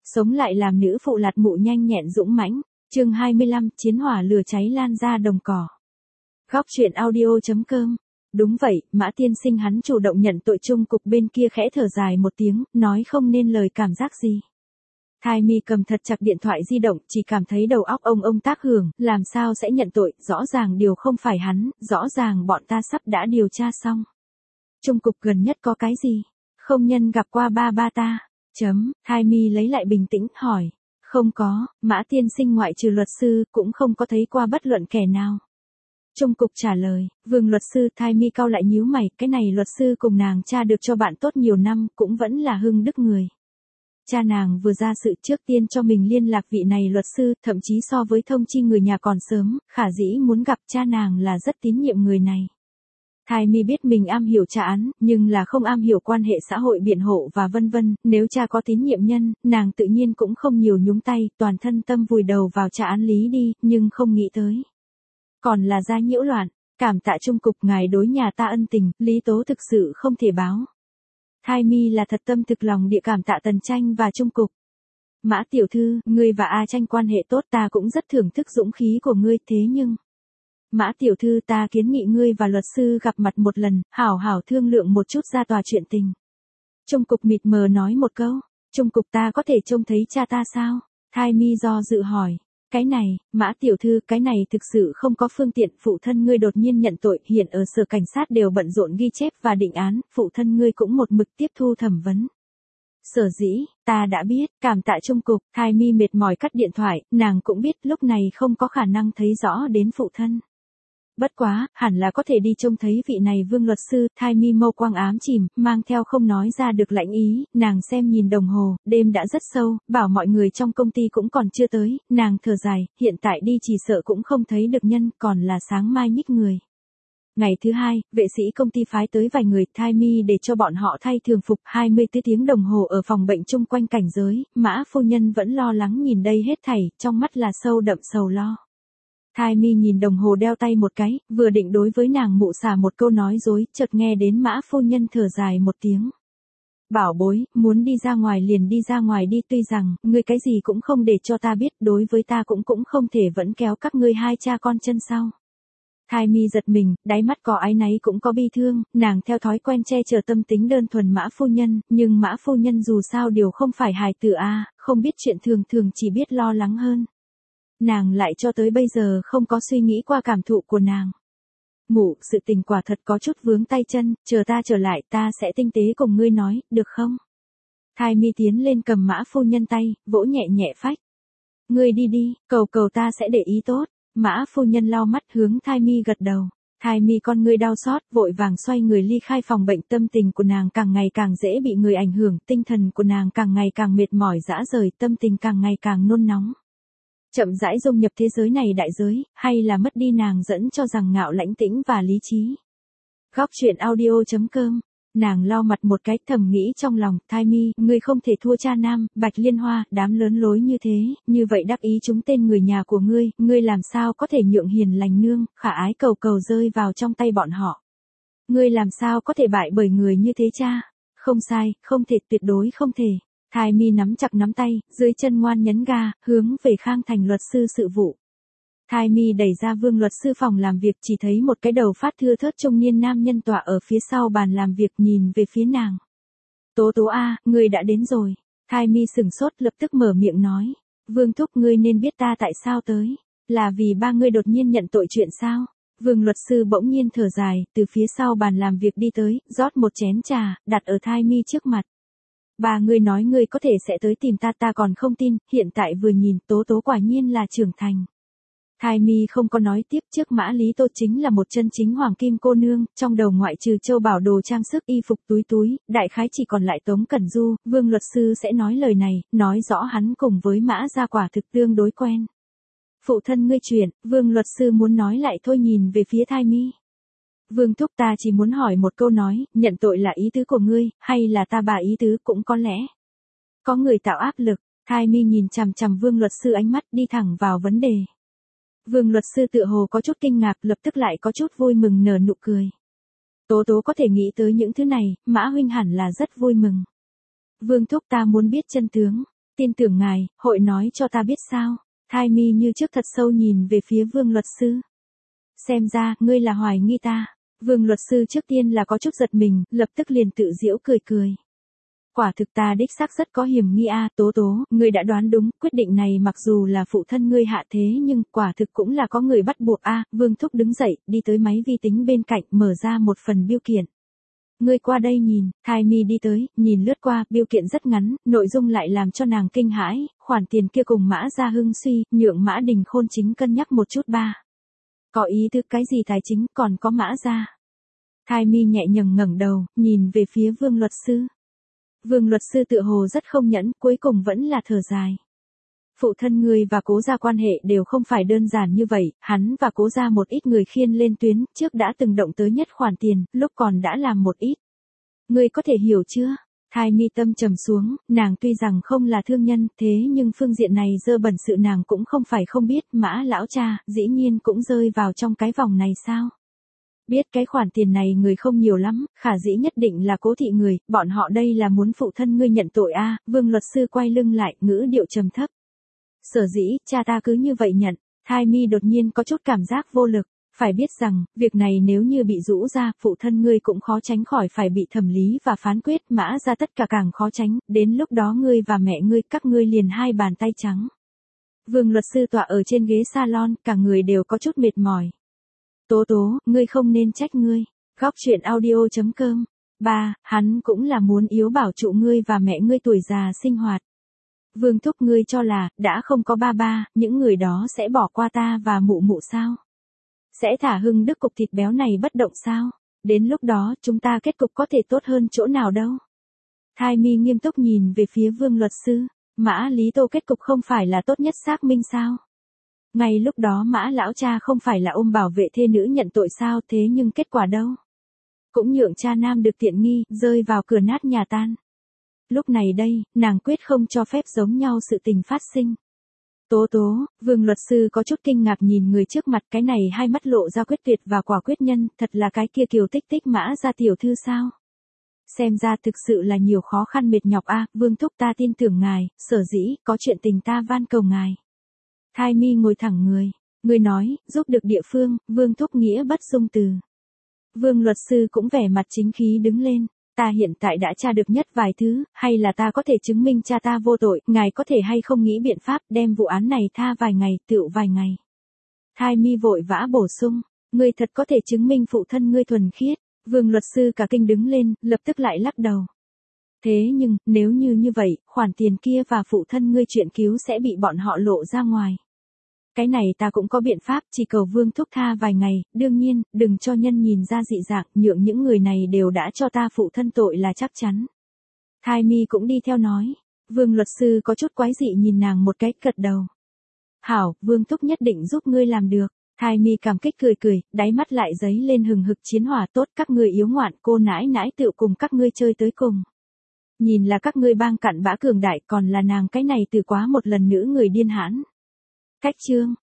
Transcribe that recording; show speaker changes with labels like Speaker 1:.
Speaker 1: Sống lại làm nữ phụ lạt mụ nhanh nhẹn dũng mãnh. Chương 25, chiến hỏa lửa cháy lan ra đồng cỏ. Góc truyện audio.com. Đúng vậy, Mã tiên sinh hắn chủ động nhận tội. Chung cục bên kia khẽ thở dài một tiếng, nói không nên lời cảm giác gì. Thai Mi cầm thật chặt điện thoại di động, chỉ cảm thấy đầu óc ông tác hưởng, làm sao sẽ nhận tội, rõ ràng điều không phải hắn, rõ ràng bọn ta sắp đã điều tra xong. Chung cục gần nhất có cái gì? Không nhân gặp qua ba ta. Thai Mi lấy lại bình tĩnh, hỏi. Không có, Mã tiên sinh ngoại trừ luật sư, cũng không có thấy qua bất luận kẻ nào. Chung cục trả lời, Vương luật sư. Thai Mi cau lại nhíu mày, cái này luật sư cùng nàng cha được cho bạn tốt nhiều năm, cũng vẫn là hưng đức người. Cha nàng vừa ra sự trước tiên cho mình liên lạc vị này luật sư, thậm chí so với thông chi người nhà còn sớm, khả dĩ muốn gặp cha nàng là rất tín nhiệm người này. Thai Mi biết mình am hiểu tra án, nhưng là không am hiểu quan hệ xã hội biện hộ và vân vân, nếu cha có tín nhiệm nhân, nàng tự nhiên cũng không nhiều nhúng tay, toàn thân tâm vùi đầu vào tra án lý đi, nhưng không nghĩ tới. Còn là ra nhiễu loạn, cảm tạ Chung cục ngài đối nhà ta ân tình, lý tố thực sự không thể báo. Thai Mi là thật tâm thực lòng địa cảm tạ Tần Tranh và Chung cục. Mã tiểu thư, ngươi và A Tranh quan hệ tốt, ta cũng rất thưởng thức dũng khí của ngươi, thế nhưng... Mã tiểu thư, ta kiến nghị ngươi và luật sư gặp mặt một lần, hảo hảo thương lượng một chút ra tòa chuyện tình. Chung cục mịt mờ nói một câu. Chung cục, ta có thể trông thấy cha ta sao? Thai Mi do dự hỏi. Cái này, Mã tiểu thư, cái này thực sự không có phương tiện. Phụ thân ngươi đột nhiên nhận tội, hiện ở sở cảnh sát đều bận rộn ghi chép và định án, phụ thân ngươi cũng một mực tiếp thu thẩm vấn. Sở dĩ, ta đã biết, cảm tạ Chung cục. Thai Mi mệt mỏi cắt điện thoại, nàng cũng biết lúc này không có khả năng thấy rõ đến phụ thân. Bất quá, hẳn là có thể đi trông thấy vị này Vương luật sư. Thai Mi mâu quang ám chìm, mang theo không nói ra được lãnh ý, nàng xem nhìn đồng hồ, đêm đã rất sâu, bảo mọi người trong công ty cũng còn chưa tới, nàng thở dài, hiện tại đi chỉ sợ cũng không thấy được nhân, còn là sáng mai nhích người. Ngày thứ hai, vệ sĩ công ty phái tới vài người. Thai Mi để cho bọn họ thay thường phục. 24 tiếng đồng hồ ở phòng bệnh chung quanh cảnh giới, Mã phu nhân vẫn lo lắng nhìn đây hết thảy, trong mắt là sâu đậm sầu lo. Thai Mi nhìn đồng hồ đeo tay một cái, vừa định đối với nàng mụ xả một câu nói dối, chợt nghe đến Mã phu nhân thở dài một tiếng. Bảo bối, muốn đi ra ngoài liền đi ra ngoài đi, tuy rằng, ngươi cái gì cũng không để cho ta biết, đối với ta cũng không thể vẫn kéo các ngươi hai cha con chân sau. Thai Mi giật mình, đáy mắt có áy náy cũng có bi thương, nàng theo thói quen che chở tâm tính đơn thuần Mã phu nhân, nhưng Mã phu nhân dù sao điều không phải hài tử a, không biết chuyện thường chỉ biết lo lắng hơn. Nàng lại cho tới bây giờ không có suy nghĩ qua cảm thụ của nàng. Mụ, sự tình quả thật có chút vướng tay chân, chờ ta trở lại ta sẽ tinh tế cùng ngươi nói, được không? Thai Mi tiến lên cầm Mã phu nhân tay, vỗ nhẹ nhẹ phách. Ngươi đi đi, cầu ta sẽ để ý tốt. Mã phu nhân lau mắt hướng Thai Mi gật đầu. Thai Mi con ngươi đau xót, vội vàng xoay người ly khai phòng bệnh. Tâm tình của nàng càng ngày càng dễ bị người ảnh hưởng, tinh thần của nàng càng ngày càng mệt mỏi rã rời, tâm tình càng ngày càng nôn nóng. Chậm rãi dung nhập thế giới này đại giới, hay là mất đi nàng dẫn cho rằng ngạo lãnh tĩnh và lý trí. Góc truyện audio.com. Nàng lau mặt một cái, thầm nghĩ trong lòng, Thai Mi, ngươi không thể thua cha nam, Bạch Liên Hoa, đám lớn lối như thế, như vậy đắc ý chúng tên người nhà của ngươi làm sao có thể nhượng hiền lành nương, khả ái cầu rơi vào trong tay bọn họ. Ngươi làm sao có thể bại bởi người như thế cha? Không sai, không thể, tuyệt đối không thể. Thai Mi nắm chặt nắm tay, dưới chân ngoan nhấn ga, hướng về Khang Thành luật sư sự vụ. Thai Mi đẩy ra Vương luật sư phòng làm việc, chỉ thấy một cái đầu phát thưa thớt trung niên nam nhân tọa ở phía sau bàn làm việc, nhìn về phía nàng. Tố tố a, ngươi đã đến rồi. Thai Mi sửng sốt, lập tức mở miệng nói. Vương thúc, ngươi nên biết ta tại sao tới. Là vì ba ngươi đột nhiên nhận tội chuyện sao? Vương luật sư bỗng nhiên thở dài, từ phía sau bàn làm việc đi tới, rót một chén trà, đặt ở Thai Mi trước mặt. Bà ngươi nói ngươi có thể sẽ tới tìm ta còn không tin, hiện tại vừa nhìn, tố tố quả nhiên là trưởng thành. Thai Mi không có nói tiếp, trước Mã Lý Tô chính là một chân chính hoàng kim cô nương, trong đầu ngoại trừ châu bảo đồ trang sức y phục túi, đại khái chỉ còn lại Tống Cẩn Du. Vương luật sư sẽ nói lời này, nói rõ hắn cùng với Mã gia quả thực tương đối quen. Phụ thân ngươi chuyện, Vương luật sư muốn nói lại thôi, nhìn về phía Thai Mi. Vương thúc, ta chỉ muốn hỏi một câu, nói, nhận tội là ý tứ của ngươi, hay là ta bà ý tứ, cũng có lẽ. Có người tạo áp lực. Thai Mi nhìn chằm chằm Vương luật sư, ánh mắt đi thẳng vào vấn đề. Vương luật sư tựa hồ có chút kinh ngạc, lập tức lại có chút vui mừng nở nụ cười. Tố tố có thể nghĩ tới những thứ này, Mã huynh hẳn là rất vui mừng. Vương thúc, ta muốn biết chân tướng. tin tưởng ngài, hội nói cho ta biết sao. Thai mi như trước thật sâu nhìn về phía Vương luật sư. Xem ra, ngươi là hoài nghi ta. Vương luật sư trước tiên là có chút giật mình, lập tức liền tự giễu cười cười. Quả thực ta đích xác rất có hiểm nghi a, Tố Tố, ngươi đã đoán đúng, quyết định này mặc dù là phụ thân ngươi hạ thế nhưng quả thực cũng là có người bắt buộc a. Vương thúc đứng dậy, đi tới máy vi tính bên cạnh, mở ra một phần biêu kiện. Ngươi qua đây nhìn, Thai mi đi tới, nhìn lướt qua, biêu kiện rất ngắn, nội dung lại làm cho nàng kinh hãi, khoản tiền kia cùng Mã Gia Hưng suy, nhượng Mã Đình Khôn chính cân nhắc một chút ba. Có ý thức cái gì tài chính, còn có Mã Gia. Thai mi nhẹ nhàng ngẩng đầu, nhìn về phía Vương luật sư. Vương luật sư tựa hồ rất không nhẫn, cuối cùng vẫn là thở dài. Phụ thân ngươi và Cố gia quan hệ đều không phải đơn giản như vậy, hắn và Cố gia một ít người khiên lên tuyến, trước đã từng động tới nhất khoản tiền, lúc còn đã làm một ít. Ngươi có thể hiểu chưa? Thai mi tâm trầm xuống, nàng tuy rằng không là thương nhân, thế nhưng phương diện này dơ bẩn sự nàng cũng không phải không biết, Mã lão cha, dĩ nhiên cũng rơi vào trong cái vòng này sao? Biết cái khoản tiền này người không nhiều lắm, khả dĩ nhất định là Cố thị người, bọn họ đây là muốn phụ thân ngươi nhận tội a. Vương luật sư quay lưng lại, ngữ điệu trầm thấp. Sở dĩ, cha ta cứ như vậy nhận. Thai mi đột nhiên có chút cảm giác vô lực. Phải biết rằng, việc này nếu như bị rũ ra, phụ thân ngươi cũng khó tránh khỏi phải bị thẩm lý và phán quyết, Mã ra tất cả càng khó tránh, đến lúc đó ngươi và mẹ ngươi, các ngươi liền hai bàn tay trắng. Vương luật sư tọa ở trên ghế salon, cả người đều có chút mệt mỏi. Tố Tố, ngươi không nên trách ngươi. Góc truyện audio.com. Ba, hắn cũng là muốn yếu bảo trụ ngươi và mẹ ngươi tuổi già sinh hoạt. Vương thúc ngươi cho là, đã không có ba, những người đó sẽ bỏ qua ta và mụ mụ sao? Sẽ thả Hưng Đức cục thịt béo này bất động sao? Đến lúc đó, chúng ta kết cục có thể tốt hơn chỗ nào đâu? Thai mi nghiêm túc nhìn về phía Vương luật sư. Mã Lý Tô kết cục không phải là tốt nhất xác minh sao? Ngay lúc đó Mã lão cha không phải là ôm bảo vệ thê nữ nhận tội sao, thế nhưng kết quả đâu? Cũng nhượng cha nam được tiện nghi, rơi vào cửa nát nhà tan. Lúc này đây, nàng quyết không cho phép giống nhau sự tình phát sinh. Tố Tố, Vương luật sư có chút kinh ngạc nhìn người trước mặt, cái này hai mắt lộ ra quyết tuyệt và quả quyết nhân, thật là cái kia Kiều Tích Tích Mã gia tiểu thư sao? Xem ra thực sự là nhiều khó khăn mệt nhọc a. Vương thúc ta tin tưởng ngài, sở dĩ, có chuyện tình ta van cầu ngài. Thai mi ngồi thẳng người nói, giúp được địa phương, Vương thúc nghĩa bất dung từ. Vương luật sư cũng vẻ mặt chính khí đứng lên. Ta hiện tại đã tra được nhất vài thứ, hay là ta có thể chứng minh cha ta vô tội, ngài có thể hay không nghĩ biện pháp đem vụ án này tha vài ngày, tựu vài ngày. Thai mi vội vã bổ sung, ngươi thật có thể chứng minh phụ thân ngươi thuần khiết. Vương luật sư cả kinh đứng lên, lập tức lại lắc đầu. Thế nhưng, nếu như vậy, khoản tiền kia và phụ thân ngươi chuyện cứu sẽ bị bọn họ lộ ra ngoài. Cái này ta cũng có biện pháp, chỉ cầu Vương thúc tha vài ngày, đương nhiên, đừng cho nhân nhìn ra dị dạng, nhượng những người này đều đã cho ta phụ thân tội là chắc chắn. Thai mi cũng đi theo nói. Vương luật sư có chút quái dị nhìn nàng một cái, gật đầu. Hảo, Vương thúc nhất định giúp ngươi làm được. Thai mi cảm kích cười, đáy mắt lại giấy lên hừng hực chiến hỏa, tốt các ngươi yếu ngoạn, cô nãi nãi tựu cùng các ngươi chơi tới cùng. Nhìn là các ngươi bang cặn bã cường đại, còn là nàng cái này từ quá một lần nữ người điên hãn. Cách chương.